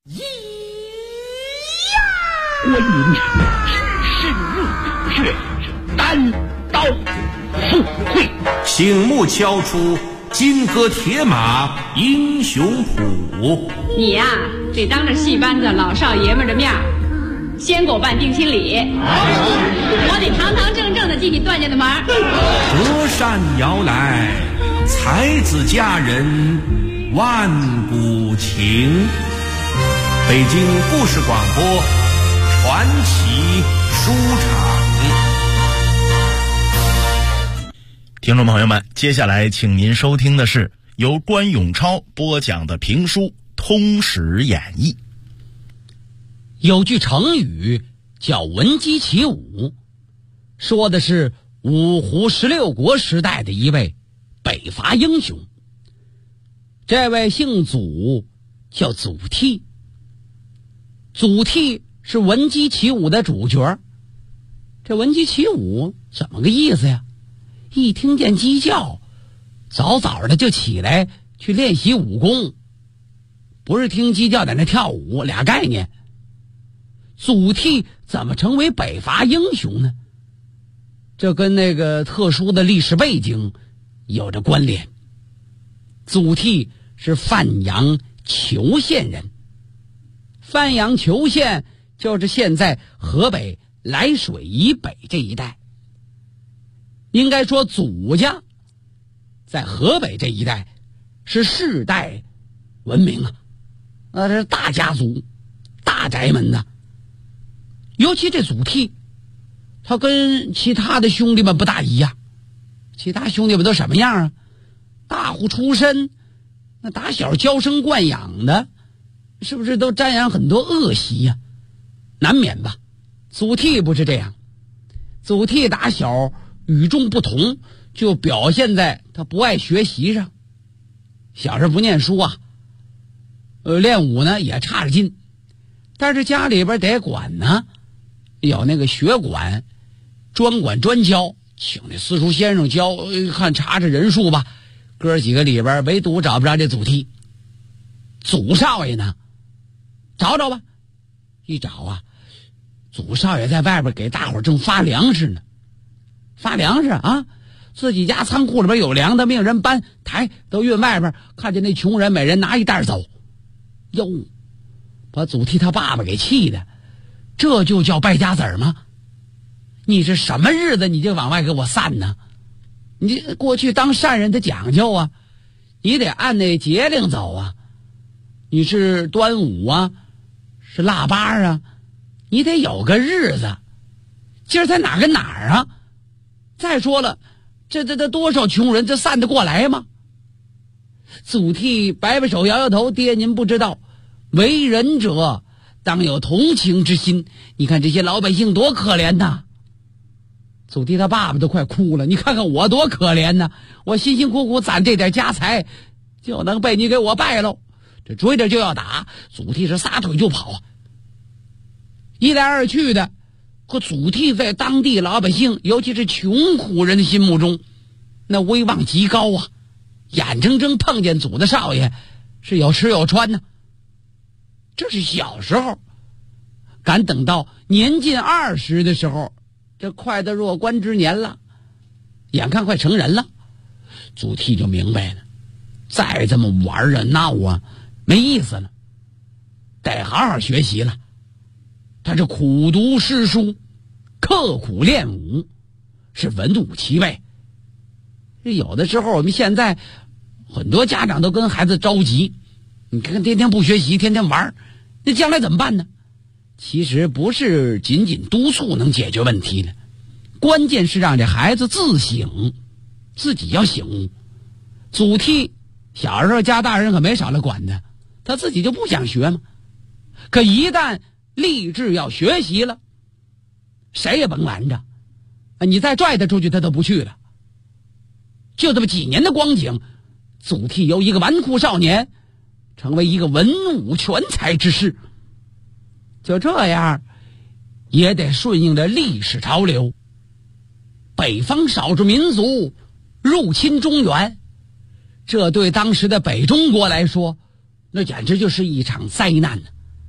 观音只身入血，单刀赴会， 醒目敲出金戈铁马英雄谱。 你呀，得当着戏班子老少爷们的面先给我办定亲礼，我得堂堂正正的进去段家的门。 隔山摇来，才子佳人万古情。北京故事广播传奇书场。 听众朋友们，接下来请您收听的是由关永超播讲的评书《通史演义》。 有句成语叫闻鸡起舞，说的是五胡16国时代的一位北伐英雄。这位姓祖，叫祖逖。祖逖是闻鸡起舞的主角。这闻鸡起舞怎么个意思呀？一听见鸡叫，早早的就起来去练习武功，不是听鸡叫在那跳舞，俩概念。祖逖怎么成为北伐英雄呢？这跟那个特殊的历史背景有着关联。祖逖是范阳虬县人，范阳虬县就是现在河北涞水以北这一带。应该说祖家在河北这一带是世代闻名啊，这是大家族大宅门的。尤其这祖逖，他跟其他的兄弟们不大一样。其他兄弟们都什么样啊？大户出身，那打小娇生惯养的，是不是都沾染很多恶习呀？难免吧。祖逖不是这样，祖逖打小与众不同，就表现在他不爱学习上。小时候不念书啊，练武呢也差着劲，但是家里边得管呢，有那个学管，专管专教，请那私塾先生教，看查查人数吧。哥几个里边唯独找不着这祖逖。祖少爷呢，找找吧。一找啊，祖少爷在外边给大伙正发粮食呢。发粮食啊，自己家仓库里边有粮的，命人搬抬都运外边，看见那穷人每人拿一袋走，哟，把祖逖他爸爸给气的。这就叫败家子儿吗？你是什么日子你就往外给我散呢？你过去当善人的讲究啊，你得按那节令走啊。你是端午啊，是腊八啊，你得有个日子。今儿在哪儿跟哪儿啊？再说了，这多少穷人，这散得过来吗？祖逖摆摆手，摇摇头，爹您不知道，为人者当有同情之心，你看这些老百姓多可怜呐。祖逖他爸爸都快哭了，你看看我多可怜呐，我辛辛苦苦攒这点家财，就能被你给我败喽。这追着就要打，祖逖是撒腿就跑。一来二去的，可祖逖在当地老百姓，尤其是穷苦人的心目中，那威望极高啊，眼睁睁碰见祖大少爷是有吃有穿呢。这是小时候，赶等到年近20的时候，这快到弱冠之年了，眼看快成人了，祖逖就明白了，再这么玩啊闹啊没意思了，得好好学习了。他是苦读诗书，刻苦练武，是文武齐备。有的时候我们现在很多家长都跟孩子着急，你看天天不学习，天天玩，那将来怎么办呢？其实不是仅仅督促能解决问题的，关键是让这孩子自省，自己要醒悟。祖逖小时候家大人可没少来管他，他自己就不想学嘛。可一旦立志要学习了，谁也甭拦着，你再拽他出去他都不去了。就这么几年的光景，祖逖由一个纨绔少年成为一个文武全才之士。就这样也得顺应着历史潮流，北方少数民族入侵中原，这对当时的北中国来说，那简直就是一场灾难呢。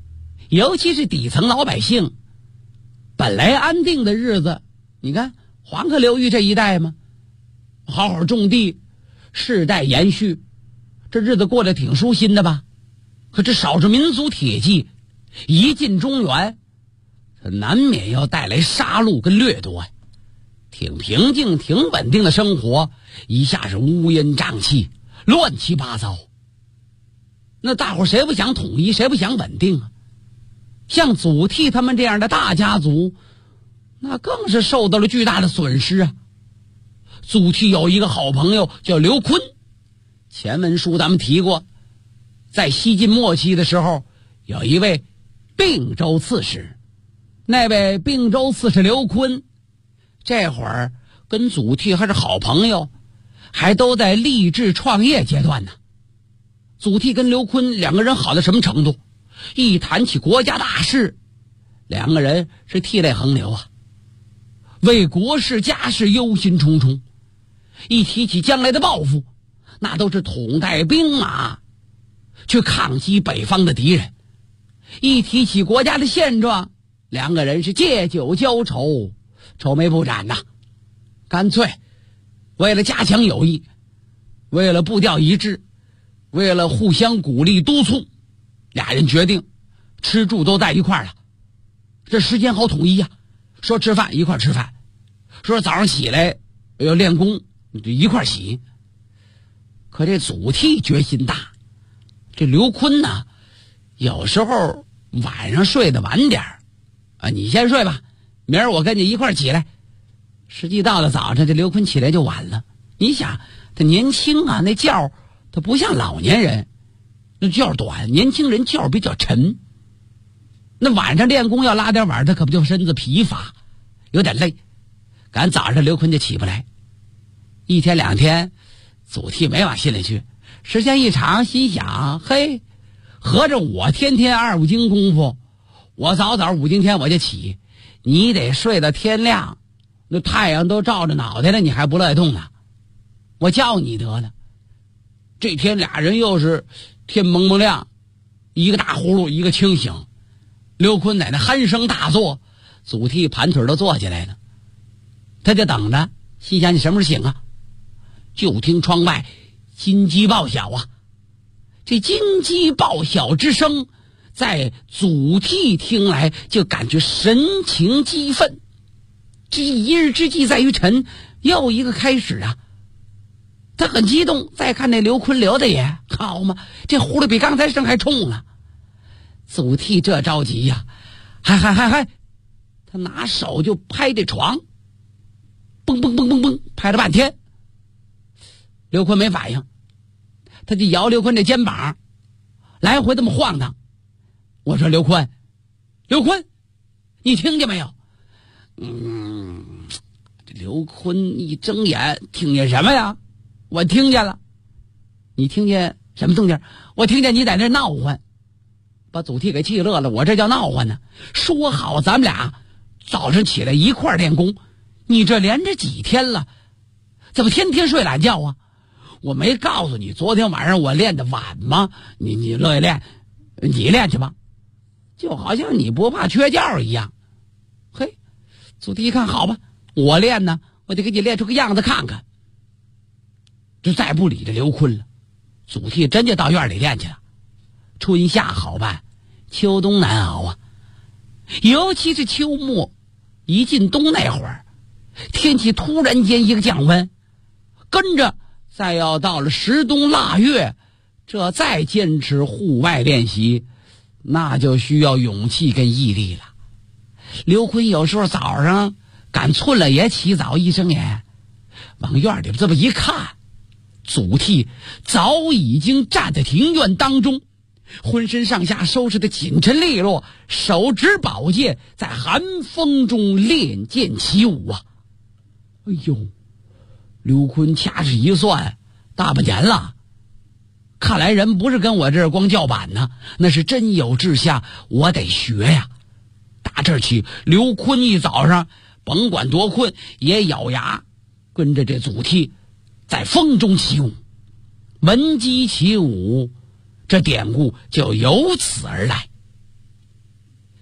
尤其是底层老百姓，本来安定的日子，你看黄河流域这一带嘛，好好种地，世代延续，这日子过得挺舒心的吧？可这少数民族铁骑一进中原，这难免要带来杀戮跟掠夺呀。挺平静挺稳定的生活一下是乌烟瘴气，乱七八糟。那大伙谁不想统一，谁不想稳定啊？像祖逖他们这样的大家族，那更是受到了巨大的损失啊。祖逖有一个好朋友叫刘琨，前文书咱们提过，在西晋末期的时候，有一位并州刺史，那位并州刺史刘琨，这会儿跟祖逖还是好朋友，还都在励志创业阶段呢。祖逖跟刘琨两个人好到什么程度？一谈起国家大事，两个人是涕泪横流啊，为国事家事忧心忡忡。一提起将来的抱负，那都是统带兵马去抗击北方的敌人。一提起国家的现状，两个人是借酒浇愁，愁眉不展呐。干脆为了加强友谊，为了步调一致，为了互相鼓励督促，俩人决定吃住都在一块儿了，这时间好统一呀。说吃饭一块吃饭，说早上起来要练功就一块洗。可这祖逖决心大，这刘琨呢，有时候晚上睡得晚点啊，你先睡吧，明儿我跟你一块起来。实际到了早上，这刘琨起来就晚了。你想他年轻啊，那觉他不像老年人那觉短，年轻人觉比较沉。那晚上练功要拉点晚，他可不就身子疲乏，有点累。赶早上刘琨就起不来。一天两天，祖逖没往心里去，时间一长，心想：嘿，合着我天天2、5更功夫，我早5更天我就起，你得睡到天亮，那太阳都照着脑袋了，你还不乐意动呢？我叫你得了。这天俩人又是天蒙蒙亮，一个打呼噜一个清醒。刘琨在那鼾声大作，祖逖盘腿都坐起来了，他就等着，心想你什么时候醒啊？就听窗外金鸡报晓啊！这金鸡报晓之声，在祖逖听来就感觉神情激愤。这一日之计在于晨，又一个开始啊！他很激动，再看那刘琨留的也好嘛，这呼噜比刚才声还冲了。祖逖这着急呀，嗨，他拿手就拍这床，蹦蹦蹦蹦蹦，拍了半天。刘琨没反应，他就摇刘琨这肩膀，来回这么晃荡。我说刘琨，你听见没有？这刘琨一睁眼，听见什么呀？我听见了。你听见什么动静？我听见你在那闹唤，把祖逖给气乐了。我这叫闹唤呢？说好咱们俩早上起来一块练功，你这连着几天了，怎么天天睡懒觉啊？我没告诉你昨天晚上我练的晚吗？你乐意练，你练去吧，就好像你不怕缺觉一样。嘿，祖逖一看，好吧，我练呢，我得给你练出个样子看看。就再不理这刘琨了，祖逖真就到院里练去了。春夏好办，秋冬难熬啊！尤其是秋末一进冬那会儿，天气突然间一个降温，跟着再要到了十冬腊月，这再坚持户外练习，那就需要勇气跟毅力了。刘琨有时候早上赶寸了也起早，一睁眼往院里这么一看，祖逖早已经站在庭院当中，浑身上下收拾得紧陈利落，手执宝剑，在寒风中练剑起舞啊！哎呦，刘琨掐指一算，大半年了。看来人不是跟我这儿光叫板呢，那是真有志向，我得学呀。打这儿起，刘琨一早上甭管多困，也咬牙跟着这祖逖在风中起舞。闻鸡起舞，这典故就由此而来。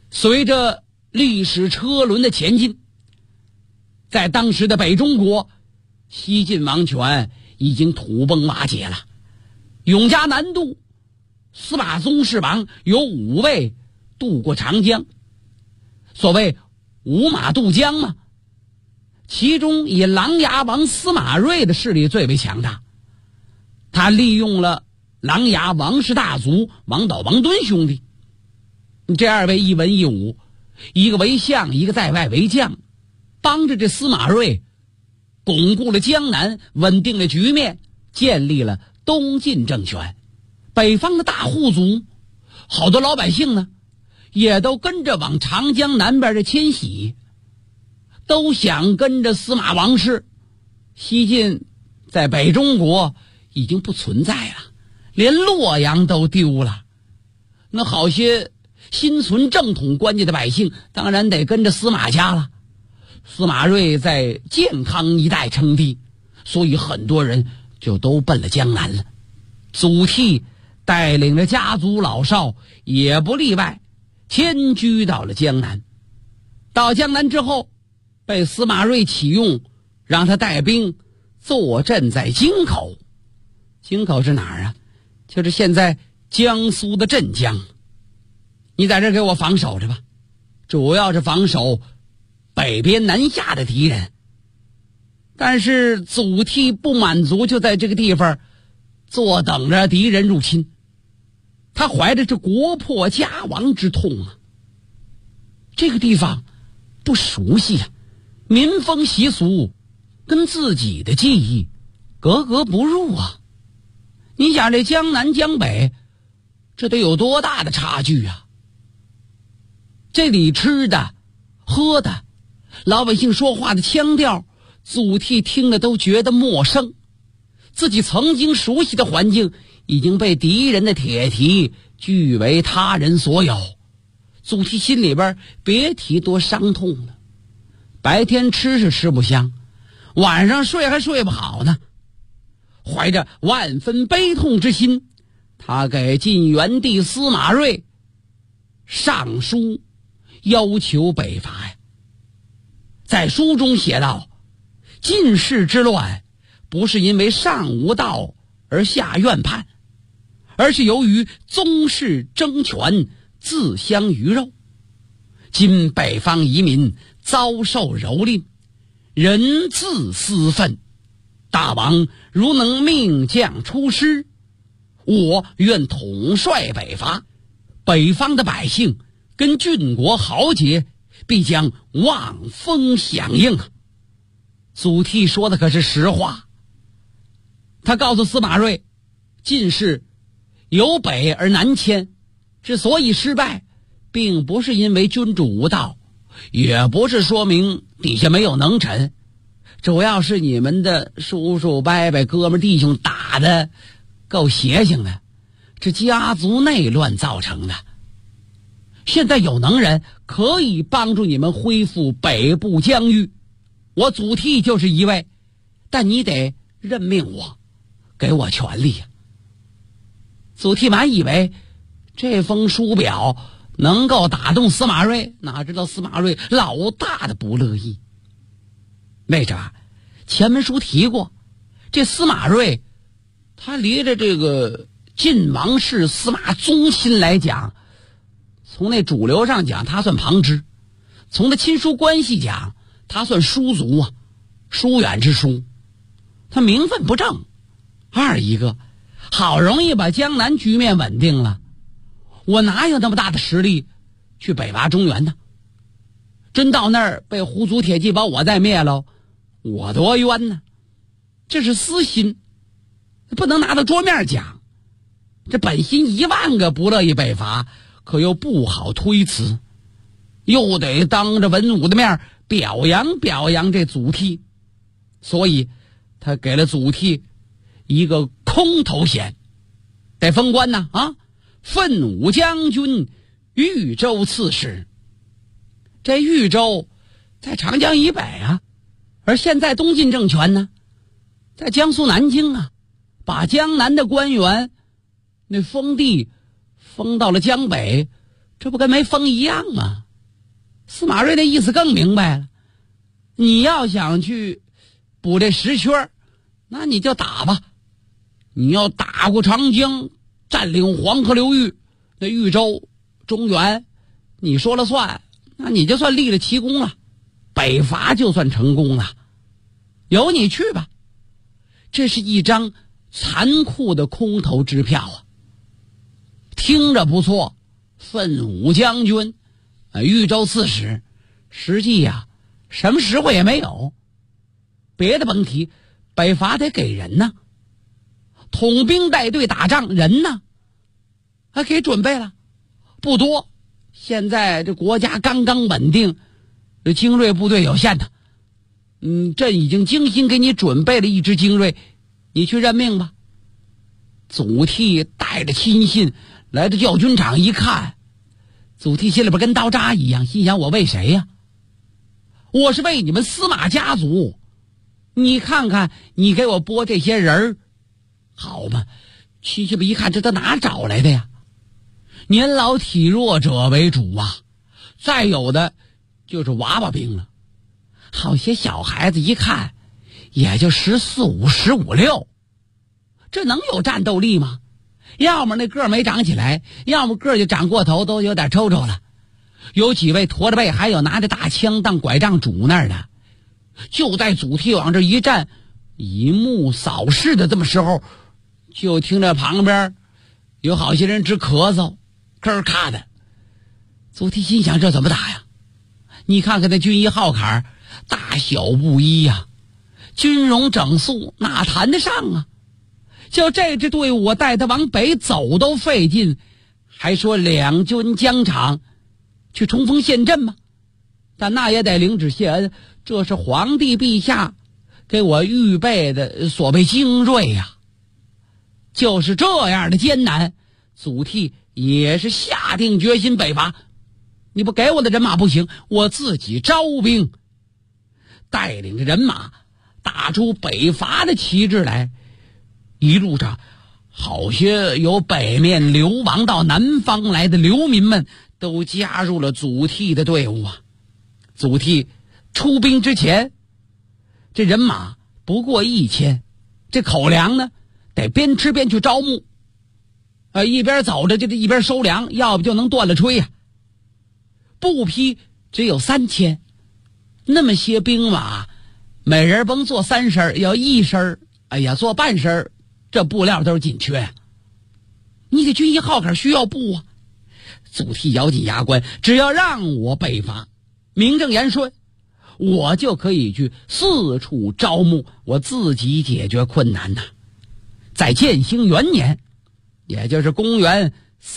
随着历史车轮的前进，在当时的北中国，西晋王权已经土崩瓦解了。永嘉南渡，司马宗室王有5位渡过长江，所谓五马渡江嘛。其中以琅琊王司马睿的势力最为强大，他利用了琅琊王氏大族王导、王敦兄弟这2位一文一武，一个为相，一个在外为将，帮着这司马睿巩固了江南，稳定了局面，建立了东晋政权。北方的大户族，好多老百姓呢，也都跟着往长江南边的迁徙，都想跟着司马王室。西晋在北中国已经不存在了，连洛阳都丢了。那好些心存正统观念的百姓，当然得跟着司马家了。司马睿在建康一带称帝，所以很多人就都奔了江南了。祖逖带领着家族老少也不例外，迁居到了江南。到江南之后，被司马睿启用，让他带兵坐镇在京口。京口是哪儿啊？就是现在江苏的镇江。你在这给我防守着吧，主要是防守北边南下的敌人。但是祖逖不满足，就在这个地方坐等着敌人入侵。他怀着这国破家亡之痛啊，这个地方不熟悉啊，民风习俗跟自己的记忆格格不入啊。你想这江南江北，这得有多大的差距啊？这里吃的喝的，老百姓说话的腔调，祖逖听了都觉得陌生。自己曾经熟悉的环境已经被敌人的铁蹄据为他人所有。祖逖心里边别提多伤痛了。白天吃是吃不香，晚上睡还睡不好呢。怀着万分悲痛之心，他给晋元帝司马睿上书要求北伐呀。在书中写道，晋室之乱不是因为上无道而下怨叛，而是由于宗室争权，自相鱼肉。今北方移民遭受蹂躏，人自私愤。大王如能命将出师，我愿统帅北伐，北方的百姓跟郡国豪杰必将望风响应啊！祖逖说的可是实话。他告诉司马睿，晋室由北而南迁，之所以失败，并不是因为君主无道，也不是说明底下没有能臣，主要是你们的叔叔伯伯哥们弟兄打的够邪性的，这家族内乱造成的。现在有能人可以帮助你们恢复北部疆域，我祖逖就是一位，但你得任命我，给我权力。祖逖满以为这封书表能够打动司马睿，哪知道司马睿老大的不乐意。为啥？前文书提过，这司马睿他离着这个晋王室司马宗亲来讲，从那主流上讲他算旁支，从他亲属关系讲他算叔族啊，疏远之疏。他名分不正，二一个好容易把江南局面稳定了，我哪有那么大的实力去北伐中原呢？真到那儿被胡族铁骑把我再灭了，我多冤呢！这是私心，不能拿到桌面讲。这本心10000个不乐意北伐，可又不好推辞，又得当着文武的面表扬表扬这祖逖，所以他给了祖逖一个空头衔，得封官呢啊！奋武将军、豫州刺史。这豫州在长江以北啊，而现在东晋政权呢在江苏南京啊，把江南的官员那封地封到了江北， 这不跟没风一样吗？司马睿的意思更明白了，你要想去补这10圈，那你就打吧，你要打过长江，占领黄河流域，那豫州、中原你说了算，那你就算立了奇功了，北伐就算成功了，由你去吧。这是一张残酷的空头支票啊，听着不错，奋武将军，豫州刺史，实际呀，什么实惠也没有。别的甭提，北伐得给人呢，统兵带队打仗，人呢，还给准备了，不多。现在这国家刚刚稳定，这精锐部队有限的，朕已经精心给你准备了一支精锐，你去任命吧。祖逖带着亲信来到教军场一看，祖逖心里边跟刀扎一样，心想我为谁呀？我是为你们司马家族，你看看你给我拨这些人好吗？亲戚们一看，这都哪找来的呀？年老体弱者为主啊，再有的就是娃娃兵了。好些小孩子一看也就14、15、15、16，这能有战斗力吗？要么那个儿没长起来，要么个儿就长过头，都有点抽抽了。有几位驼着背，还有拿着大枪当拐杖拄那儿的。就在祖逖往这一站，以目扫视的这么时候，就听着旁边有好些人直咳嗽，咯咔的。祖逖心想，这怎么打呀？你看看那军衣号坎，大小不一呀，军容整肃，哪谈得上啊？就这支队伍，我带他往北走都费劲，还说两军疆场去冲锋陷阵吗？但那也得领旨谢恩，这是皇帝陛下给我预备的所谓精锐呀。就是这样的艰难，祖逖也是下定决心北伐。你不给我的人马不行，我自己招兵，带领着人马打出北伐的旗帜来。一路上好些由北面流亡到南方来的流民们都加入了祖逖的队伍啊。祖逖出兵之前，这人马不过1000，这口粮呢得边吃边去招募，一边走着就一边收粮，要不就能断了炊呀。布匹只有3000，那么些兵马，每人甭做3身，要1身，哎呀，做半身，这布料都是紧缺呀。你这军衣号坎需要布啊。祖逖咬紧牙关，只要让我北伐，名正言顺，我就可以去四处招募，我自己解决困难呐。在建兴元年，也就是公元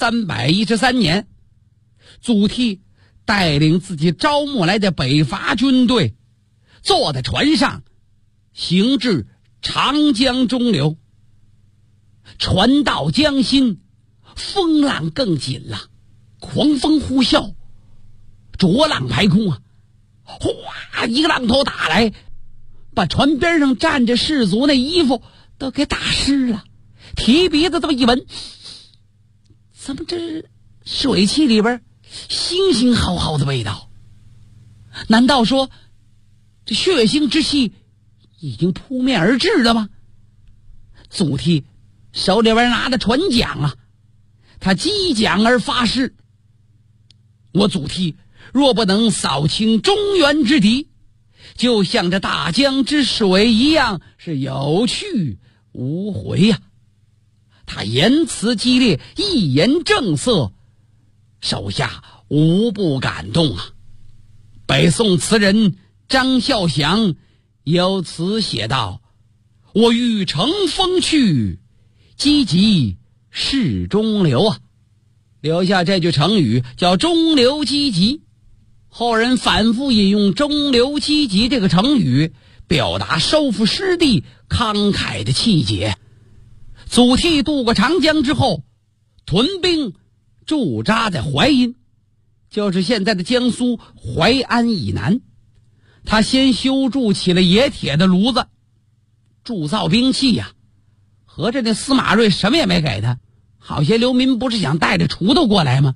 313年，祖逖带领自己招募来的北伐军队，坐在船上行至长江中流。船到江心，风浪更紧了，狂风呼啸，浊浪排空啊！哗，一个浪头打来，把船边上站着士卒那衣服都给打湿了。提鼻子这么一闻，怎么这水汽里边腥腥耗耗的味道？难道说这血腥之气已经扑面而至了吗？祖逖手里边拿着船桨啊，他击桨而发誓，我祖逖若不能扫清中原之敌，就像这大江之水一样，是有去无回呀。他言辞激烈，一言正色，手下无不感动啊。北宋词人张孝祥有词写道：我欲乘风去，积极势中流啊。留下这句成语叫中流击楫。后人反复引用中流击楫这个成语，表达收复失地慷慨的气节。祖逖渡过长江之后，屯兵驻扎在淮阴，就是现在的江苏淮安以南。他先修筑起了冶铁的炉子，铸造兵器呀。合着那司马睿什么也没给他，好些流民不是想带着锄头过来吗？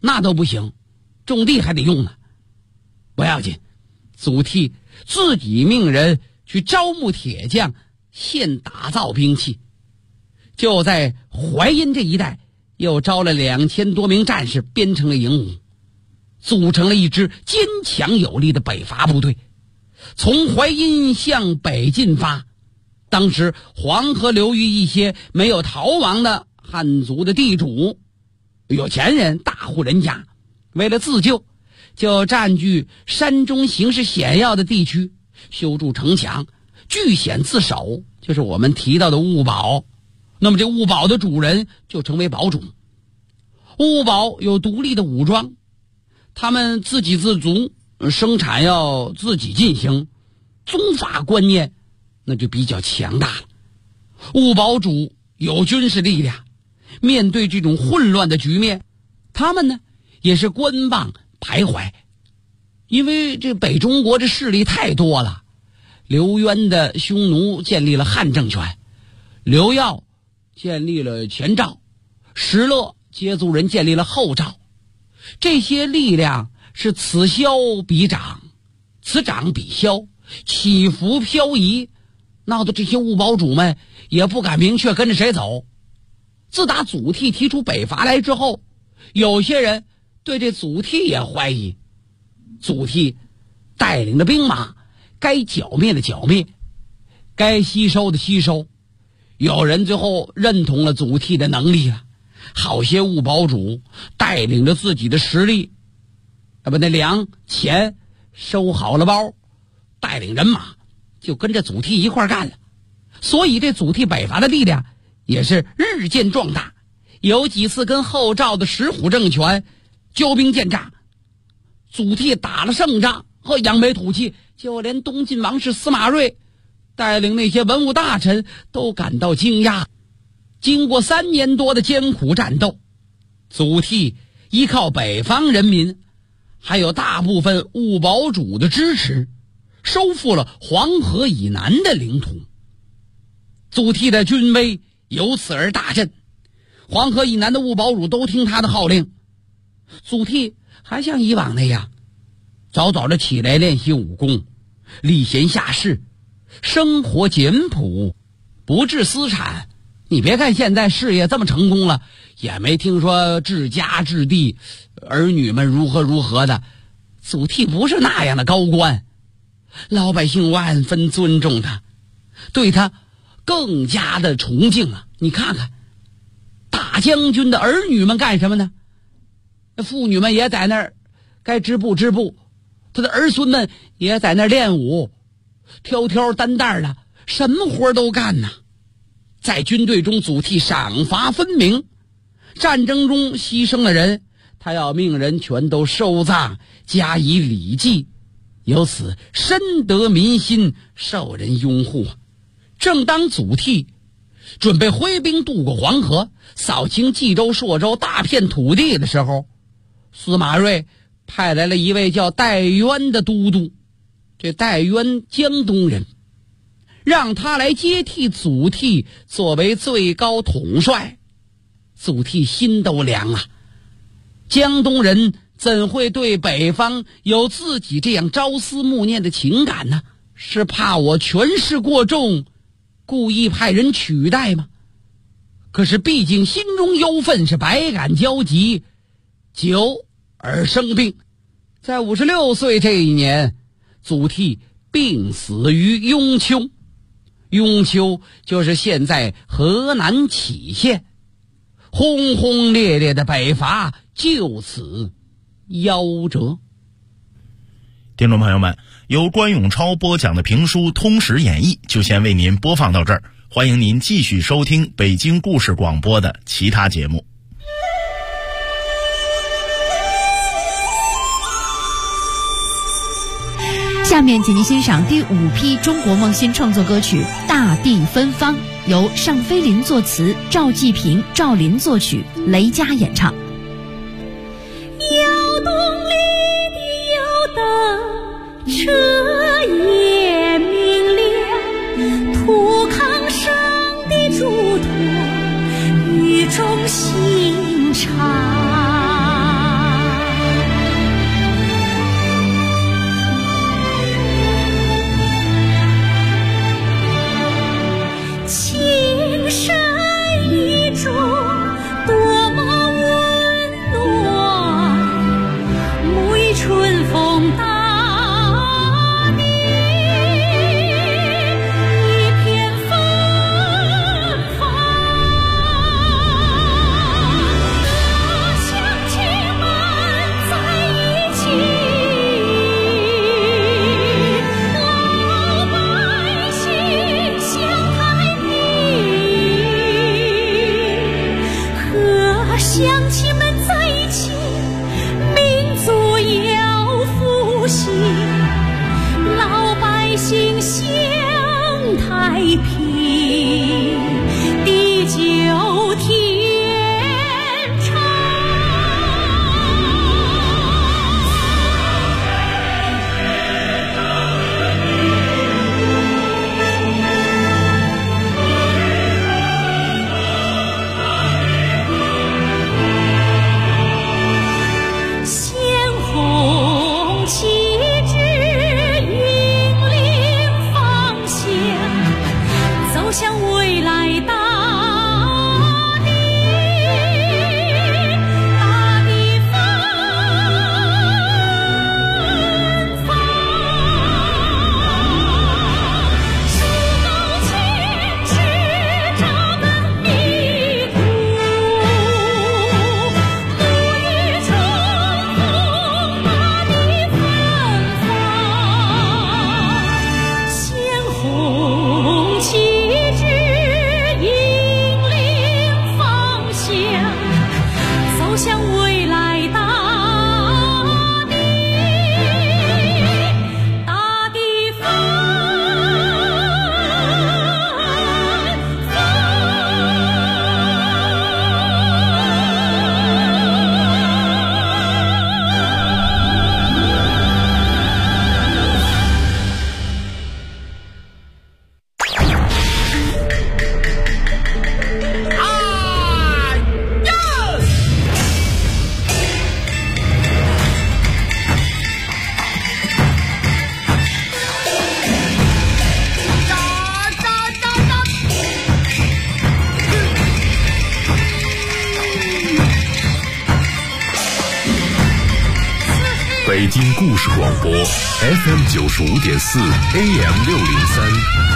那都不行，种地还得用呢。不要紧，祖逖自己命人去招募铁匠，现打造兵器。就在淮阴这一带，又招了2000多名战士，编成了营伍，组成了一支坚强有力的北伐部队，从淮阴向北进发。当时黄河流域一些没有逃亡的汉族的地主、有钱人、大户人家，为了自救，就占据山中形势险要的地区，修筑城墙，据险自守，就是我们提到的务堡。那么这务堡的主人就成为堡主。务堡有独立的武装，他们自给自足，生产要自己进行，宗法观念那就比较强大了。务堡主有军事力量，面对这种混乱的局面，他们呢也是观望徘徊。因为这北中国这势力太多了，刘渊的匈奴建立了汉政权，刘耀建立了前赵，石勒羯族人建立了后赵。这些力量是此消彼长，此长彼消，起伏漂移，闹得这些务堡主们也不敢明确跟着谁走。自打祖逖提出北伐来之后，有些人对这祖逖也怀疑。祖逖带领的兵马，该剿灭的剿灭，该吸收的吸收。有人最后认同了祖逖的能力了，好些务堡主带领着自己的实力，把那粮钱收好了包，带领人马就跟着祖逖一块干了。所以这祖逖北伐的力量也是日渐壮大，有几次跟后赵的石虎政权交兵见诈，祖逖打了胜仗，扬眉吐气，就连东晋王室司马睿带领那些文武大臣都感到惊讶。经过3年多的艰苦战斗，祖逖依靠北方人民还有大部分务堡主的支持，收复了黄河以南的领土。祖逖的军威由此而大振，黄河以南的务堡主都听他的号令。祖逖还像以往那样，早早的起来练习武功，礼贤下士，生活简朴，不置私产。你别看现在事业这么成功了，也没听说治家治地，儿女们如何的。祖逖不是那样的高官，老百姓万分尊重他，对他更加的崇敬了。你看看大将军的儿女们干什么呢？妇女们也在那儿该织布织布，他的儿孙们也在那儿练武，挑挑担担的，什么活都干呐。在军队中，祖逖赏罚分明，战争中牺牲的人，他要命人全都收葬，加以礼祭，由此深得民心，受人拥护。正当祖逖准备挥兵渡过黄河，扫清冀州、朔州大片土地的时候，司马睿派来了一位叫戴渊的都督。这戴渊江东人，让他来接替祖逖作为最高统帅。祖逖心都凉啊，江东人怎会对北方有自己这样朝思暮念的情感呢？是怕我权势过重，故意派人取代吗？可是毕竟心中忧愤，是百感交集，久而生病。在56岁这一年，祖逖病死于雍丘。雍丘就是现在河南杞县，轰轰烈烈的北伐就此夭折。 听众朋友们，由关永超播讲的评书《通史演义》就先为您播放到这儿，欢迎您继续收听北京故事广播的其他节目。 下面请您欣赏第5批中国梦新创作歌曲《大地芬芳》，由尚飞林作词，赵季平、赵林作曲，雷佳演唱。 窑洞里的油灯，彻夜明亮，土炕上的嘱托，语中心肠。 《大地芬芳》，由尚飞林作词，赵季平、赵林作曲，雷佳演唱。 窑洞里的油灯，彻夜明亮，土炕上的嘱托，语中心肠。 《大地芬芳》，由尚飞林作词，赵季平、赵林作曲，雷佳演唱。 一种心肠。 一种心肠。 太平，地久天长。鲜红旗帜引领方向，走向未来大地，大地芬芳，树高千尺扎根泥土，沐浴春风，大地芬芳，鲜红旗帜引领方向，走向未来大地，大地芬北京故事广播 FM 95.4 AM 603，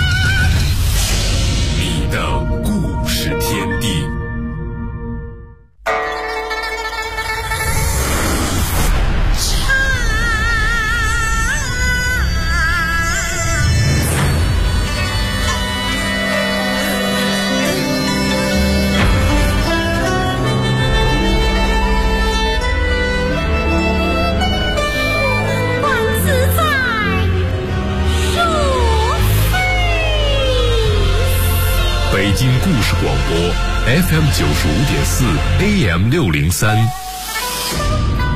你的故事天地。 万自在，若飞北京故事广播 FM 95.4 AM 603。